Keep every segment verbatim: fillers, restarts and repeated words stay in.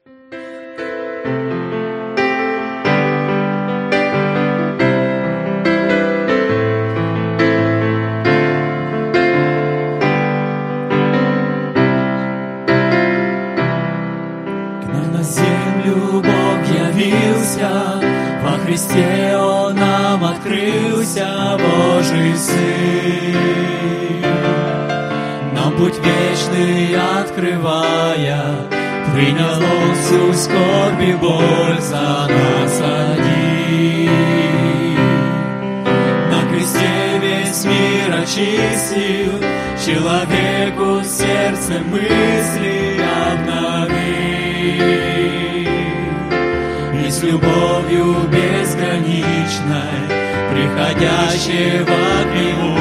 На землю Бог явился, во Христе Он нам открылся, Божий Сын. Нам путь вечный открывая, принял Он всю скорбь и боль за нас один. На кресте весь мир очистил, человеку сердце мысли обновил. И с любовью безграничной, приходящего к Нему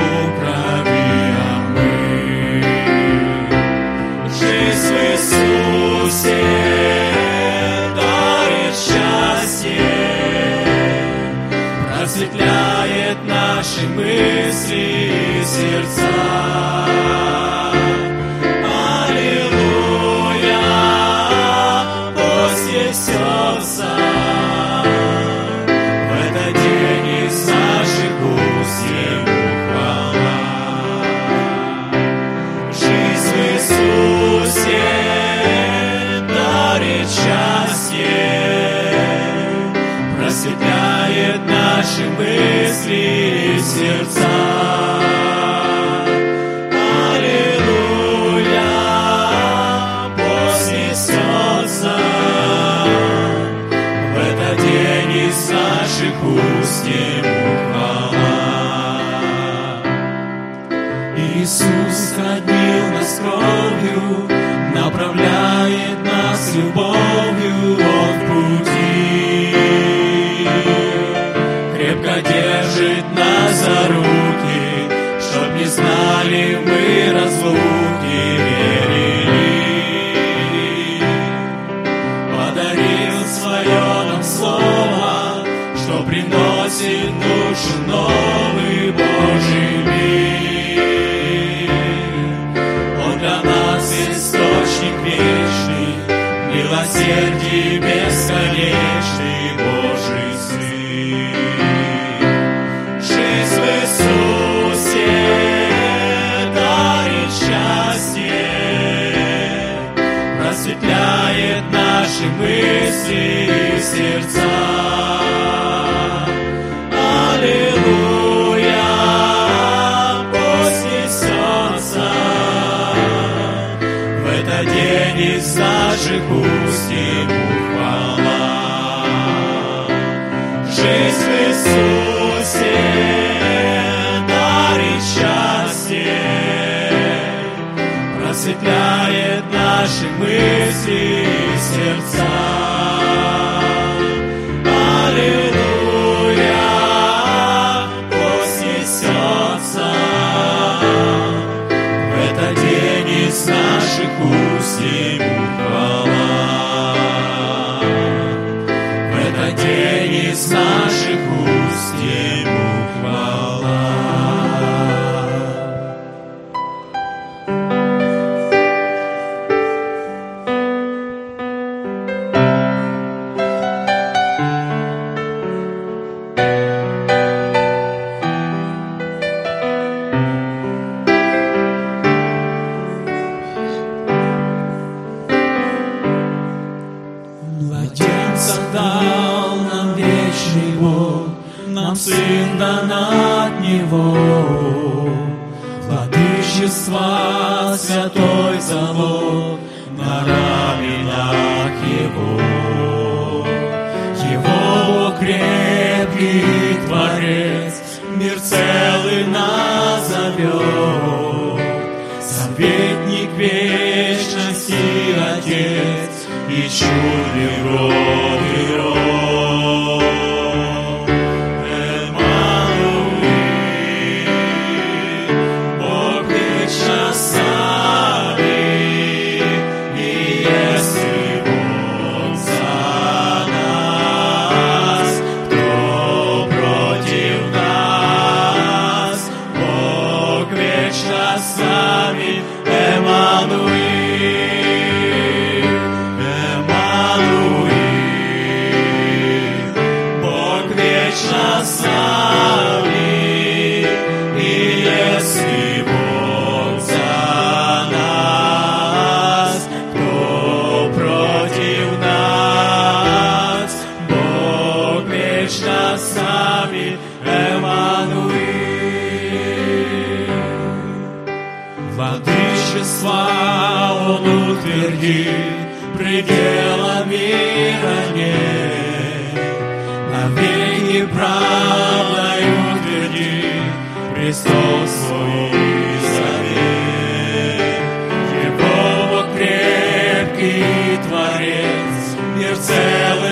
пробия мы. Жизнь в Иисусе дарит счастье, просветляет наши мысли и сердца. Просветляет наши мысли и сердца. Аллилуйя, после солнца, в этот день из наших уст Ему хвала. Иисус роднил нас кровью, направляет нас любовью, Он в пути. Крепко держит нас за руки, чтоб не знали мы разлуки, верили. Подарил свое нам слово, что приносит душу новый Божий мир. Он для нас источник вечный, милосердий бесконечный, Божий Сын. Жизнь в Иисусе дарит счастье, просветляет наши мысли и сердца. Аллилуйя, после солнца, в этот день из наших уст Ему хвала. Жизнь в Иисусе дарит счастье, просветляет наши мысли и сердца. Аллилуйя, после солнца, в этот день из наших уст Ему хвала. В этот день из наших уст Ему хвала. Младенца дал нам вечный Бог, нам Сын дан от Него. Владычество, святой залог на раменах Его. Его Бог крепкий Творец, мир целый назовет. Советник вечности Отец и чудный род и род. Эммануил, Бог вечно с нами, и если Он за нас, кто против нас? Бог вечно с нами, Эммануил. предела мира нет. Навеки правдою твердит престол свой завет. Его Бог крепкий Творец, мир целый